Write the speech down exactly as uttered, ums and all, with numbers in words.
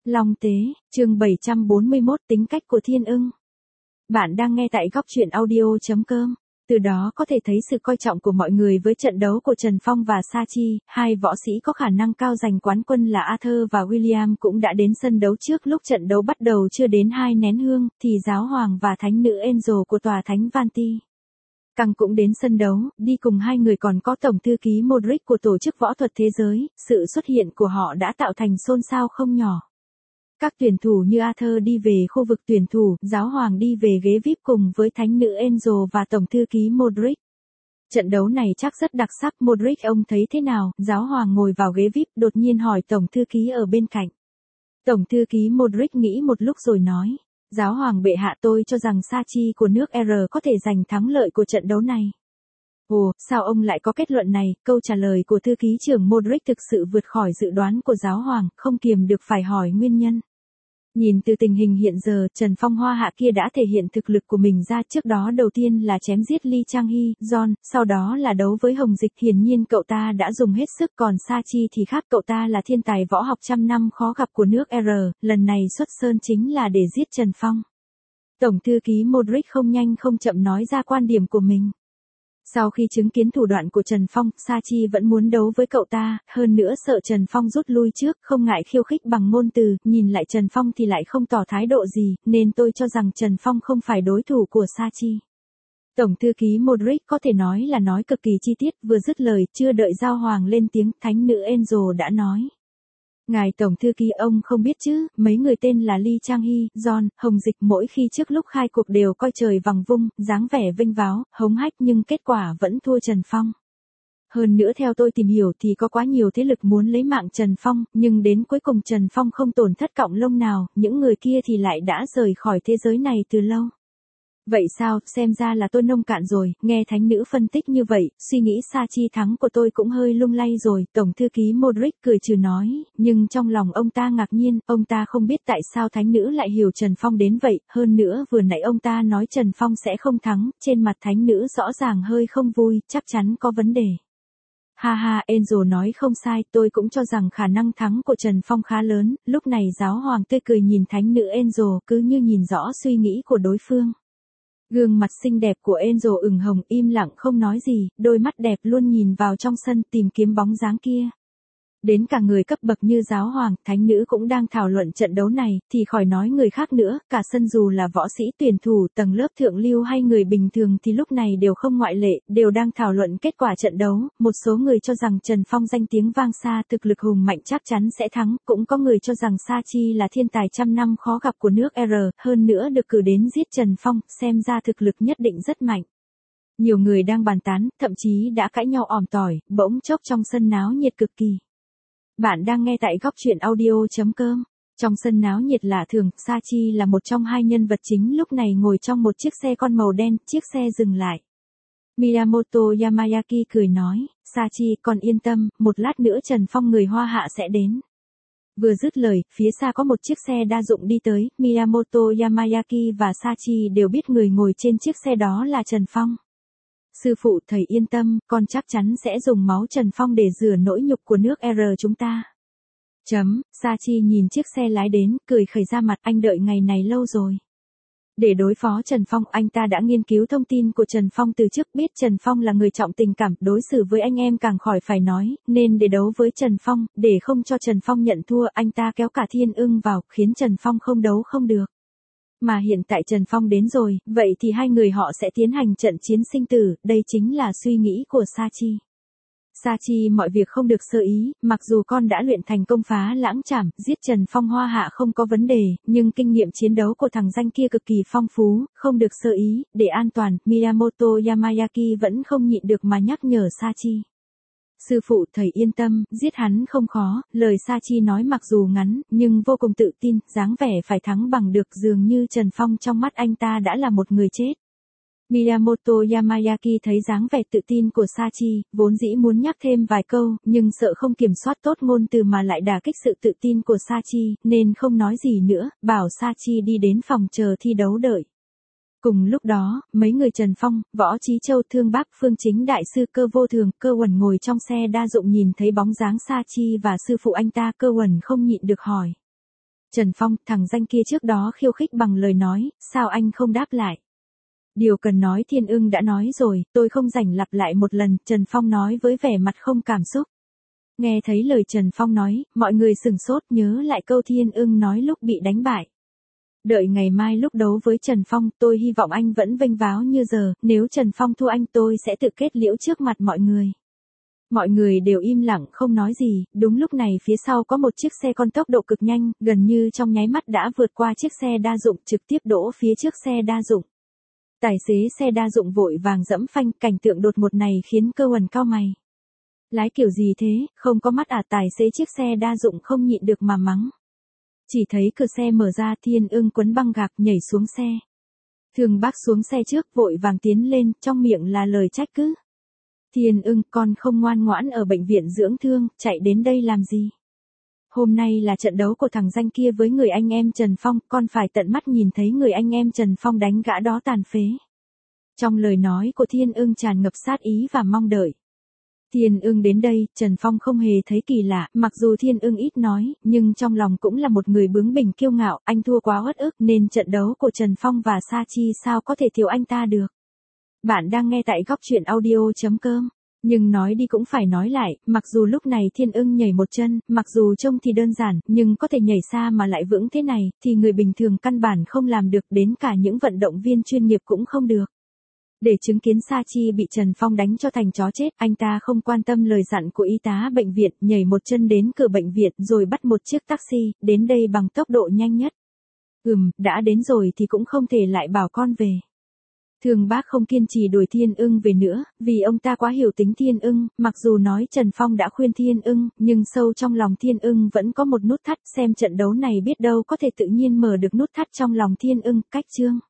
Long Tế, chương bảy trăm bốn mươi mốt tính cách của Thiên Ưng. Bạn đang nghe tại góc truyện audio chấm com. Từ đó có thể thấy sự coi trọng của mọi người với trận đấu của Trần Phong và Sa Chi, hai võ sĩ có khả năng cao giành quán quân là Arthur và William cũng đã đến sân đấu trước lúc trận đấu bắt đầu chưa đến hai nén hương, thì giáo hoàng và thánh nữ Angel của tòa thánh Vanti Căng cũng đến sân đấu, đi cùng hai người còn có tổng thư ký Modric của tổ chức võ thuật thế giới, sự xuất hiện của họ đã tạo thành xôn xao không nhỏ. Các tuyển thủ như Arthur đi về khu vực tuyển thủ, giáo hoàng đi về ghế vi ai pi cùng với thánh nữ Angel và tổng thư ký Modric. Trận đấu này chắc rất đặc sắc. Modric ông thấy thế nào? Giáo hoàng ngồi vào ghế vi ai pi, đột nhiên hỏi tổng thư ký ở bên cạnh. Tổng thư ký Modric nghĩ một lúc rồi nói, giáo hoàng bệ hạ, tôi cho rằng Sa Chi của nước R có thể giành thắng lợi của trận đấu này. Ồ, sao ông lại có kết luận này? Câu trả lời của thư ký trưởng Modric thực sự vượt khỏi dự đoán của giáo hoàng, không kiềm được phải hỏi nguyên nhân. Nhìn từ tình hình hiện giờ, Trần Phong Hoa Hạ kia đã thể hiện thực lực của mình ra, trước đó đầu tiên là chém giết Lee Chang-hee, John, sau đó là đấu với Hồng Dịch, hiển nhiên cậu ta đã dùng hết sức, còn Sa Chi thì khác, cậu ta là thiên tài võ học trăm năm khó gặp của nước R, lần này xuất sơn chính là để giết Trần Phong. Tổng thư ký Modric không nhanh không chậm nói ra quan điểm của mình. Sau khi chứng kiến thủ đoạn của Trần Phong, Sa Chi vẫn muốn đấu với cậu ta, hơn nữa sợ Trần Phong rút lui trước, không ngại khiêu khích bằng ngôn từ, nhìn lại Trần Phong thì lại không tỏ thái độ gì, nên tôi cho rằng Trần Phong không phải đối thủ của Sa Chi. Tổng thư ký Modric có thể nói là nói cực kỳ chi tiết, vừa dứt lời, chưa đợi giáo hoàng lên tiếng, thánh nữ Angel đã nói. Ngài tổng thư ký, ông không biết chứ, mấy người tên là Lee Chang-hee, John, Hồng Dịch mỗi khi trước lúc khai cuộc đều coi trời bằng vung, dáng vẻ vênh váo, hống hách nhưng kết quả vẫn thua Trần Phong. Hơn nữa theo tôi tìm hiểu thì có quá nhiều thế lực muốn lấy mạng Trần Phong, nhưng đến cuối cùng Trần Phong không tổn thất cọng lông nào, những người kia thì lại đã rời khỏi thế giới này từ lâu. Vậy sao, xem ra là tôi nông cạn rồi, nghe thánh nữ phân tích như vậy, suy nghĩ Sa Chi thắng của tôi cũng hơi lung lay rồi, tổng thư ký Modric cười trừ nói, nhưng trong lòng ông ta ngạc nhiên, ông ta không biết tại sao thánh nữ lại hiểu Trần Phong đến vậy, hơn nữa vừa nãy ông ta nói Trần Phong sẽ không thắng, trên mặt thánh nữ rõ ràng hơi không vui, chắc chắn có vấn đề. Ha ha, Angel nói không sai, tôi cũng cho rằng khả năng thắng của Trần Phong khá lớn, lúc này giáo hoàng tươi cười nhìn thánh nữ Angel, cứ như nhìn rõ suy nghĩ của đối phương. Gương mặt xinh đẹp của Angel ửng hồng, im lặng không nói gì, đôi mắt đẹp luôn nhìn vào trong sân tìm kiếm bóng dáng kia. Đến cả người cấp bậc như giáo hoàng, thánh nữ cũng đang thảo luận trận đấu này, thì khỏi nói người khác nữa, cả sân dù là võ sĩ tuyển thủ, tầng lớp thượng lưu hay người bình thường thì lúc này đều không ngoại lệ, đều đang thảo luận kết quả trận đấu, một số người cho rằng Trần Phong danh tiếng vang xa, thực lực hùng mạnh chắc chắn sẽ thắng, cũng có người cho rằng Sa Chi là thiên tài trăm năm khó gặp của nước R, hơn nữa được cử đến giết Trần Phong, xem ra thực lực nhất định rất mạnh. Nhiều người đang bàn tán, thậm chí đã cãi nhau ỏm tỏi, bỗng chốc trong sân náo nhiệt cực kỳ. Bạn đang nghe tại góc truyện audio chấm com. Trong sân náo nhiệt lạ thường, Sa Chi là một trong hai nhân vật chính lúc này ngồi trong một chiếc xe con màu đen, chiếc xe dừng lại. Miyamoto Yamayaki cười nói, Sa Chi, con yên tâm, một lát nữa Trần Phong người Hoa Hạ sẽ đến. Vừa dứt lời, phía xa có một chiếc xe đa dụng đi tới, Miyamoto Yamayaki và Sa Chi đều biết người ngồi trên chiếc xe đó là Trần Phong. Sư phụ, thầy yên tâm, con chắc chắn sẽ dùng máu Trần Phong để rửa nỗi nhục của nước R chúng ta. Chấm, Sa Chi nhìn chiếc xe lái đến, cười khẩy ra mặt, anh đợi ngày này lâu rồi. Để đối phó Trần Phong, anh ta đã nghiên cứu thông tin của Trần Phong từ trước, biết Trần Phong là người trọng tình cảm, đối xử với anh em càng khỏi phải nói, nên để đấu với Trần Phong, để không cho Trần Phong nhận thua, anh ta kéo cả Thiên Ưng vào, khiến Trần Phong không đấu không được. Mà hiện tại Trần Phong đến rồi, vậy thì hai người họ sẽ tiến hành trận chiến sinh tử, đây chính là suy nghĩ của Sa Chi. Sa Chi mọi việc không được sơ ý, mặc dù con đã luyện thành công phá lãng trảm, giết Trần Phong Hoa Hạ không có vấn đề, nhưng kinh nghiệm chiến đấu của thằng danh kia cực kỳ phong phú, không được sơ ý, để an toàn, Miyamoto Yamayaki vẫn không nhịn được mà nhắc nhở Sa Chi. Sư phụ, thầy yên tâm, giết hắn không khó, lời Sa Chi nói mặc dù ngắn, nhưng vô cùng tự tin, dáng vẻ phải thắng bằng được, dường như Trần Phong trong mắt anh ta đã là một người chết. Miyamoto Yamayaki thấy dáng vẻ tự tin của Sa Chi, vốn dĩ muốn nhắc thêm vài câu, nhưng sợ không kiểm soát tốt ngôn từ mà lại đả kích sự tự tin của Sa Chi, nên không nói gì nữa, bảo Sa Chi đi đến phòng chờ thi đấu đợi. Cùng lúc đó, mấy người Trần Phong, Võ Chí Châu, Thương Bác, Phương Chính Đại sư Cơ Vô Thường, Cơ Uẩn ngồi trong xe đa dụng nhìn thấy bóng dáng Sa Chi và sư phụ anh ta, Cơ Uẩn không nhịn được hỏi. Trần Phong, thằng danh kia trước đó khiêu khích bằng lời nói, sao anh không đáp lại? Điều cần nói Thiên Ưng đã nói rồi, tôi không rảnh lặp lại một lần, Trần Phong nói với vẻ mặt không cảm xúc. Nghe thấy lời Trần Phong nói, mọi người sửng sốt nhớ lại câu Thiên Ưng nói lúc bị đánh bại. Đợi ngày mai lúc đấu với Trần Phong, tôi hy vọng anh vẫn vênh váo như giờ, nếu Trần Phong thua anh tôi sẽ tự kết liễu trước mặt mọi người. Mọi người đều im lặng không nói gì, đúng lúc này phía sau có một chiếc xe con tốc độ cực nhanh, gần như trong nháy mắt đã vượt qua chiếc xe đa dụng trực tiếp đỗ phía trước xe đa dụng. Tài xế xe đa dụng vội vàng dẫm phanh, cảnh tượng đột ngột này khiến Cơ Huẩn cau mày. Lái kiểu gì thế, không có mắt à? Tài xế chiếc xe đa dụng không nhịn được mà mắng. Chỉ thấy cửa xe mở ra, Thiên Ưng quấn băng gạc nhảy xuống xe. Thường Bác xuống xe trước vội vàng tiến lên, trong miệng là lời trách cứ. Thiên Ưng, con không ngoan ngoãn ở bệnh viện dưỡng thương, chạy đến đây làm gì? Hôm nay là trận đấu của thằng danh kia với người anh em Trần Phong, con phải tận mắt nhìn thấy người anh em Trần Phong đánh gã đó tàn phế. Trong lời nói của Thiên Ưng tràn ngập sát ý và mong đợi. Thiên Ưng đến đây, Trần Phong không hề thấy kỳ lạ, mặc dù Thiên Ưng ít nói, nhưng trong lòng cũng là một người bướng bỉnh kiêu ngạo, anh thua quá uất ức nên trận đấu của Trần Phong và Sa Chi sao có thể thiếu anh ta được. Bạn đang nghe tại góc truyện audio chấm com. Nhưng nói đi cũng phải nói lại, mặc dù lúc này Thiên Ưng nhảy một chân, mặc dù trông thì đơn giản, nhưng có thể nhảy xa mà lại vững thế này, thì người bình thường căn bản không làm được, đến cả những vận động viên chuyên nghiệp cũng không được. Để chứng kiến Sa Chi bị Trần Phong đánh cho thành chó chết, anh ta không quan tâm lời dặn của y tá bệnh viện, nhảy một chân đến cửa bệnh viện rồi bắt một chiếc taxi, đến đây bằng tốc độ nhanh nhất. Ừm, đã đến rồi thì cũng không thể lại bảo con về. Thường Bác không kiên trì đuổi Thiên Ưng về nữa, vì ông ta quá hiểu tính Thiên Ưng, mặc dù nói Trần Phong đã khuyên Thiên Ưng, nhưng sâu trong lòng Thiên Ưng vẫn có một nút thắt, xem trận đấu này biết đâu có thể tự nhiên mở được nút thắt trong lòng Thiên Ưng. Cách chương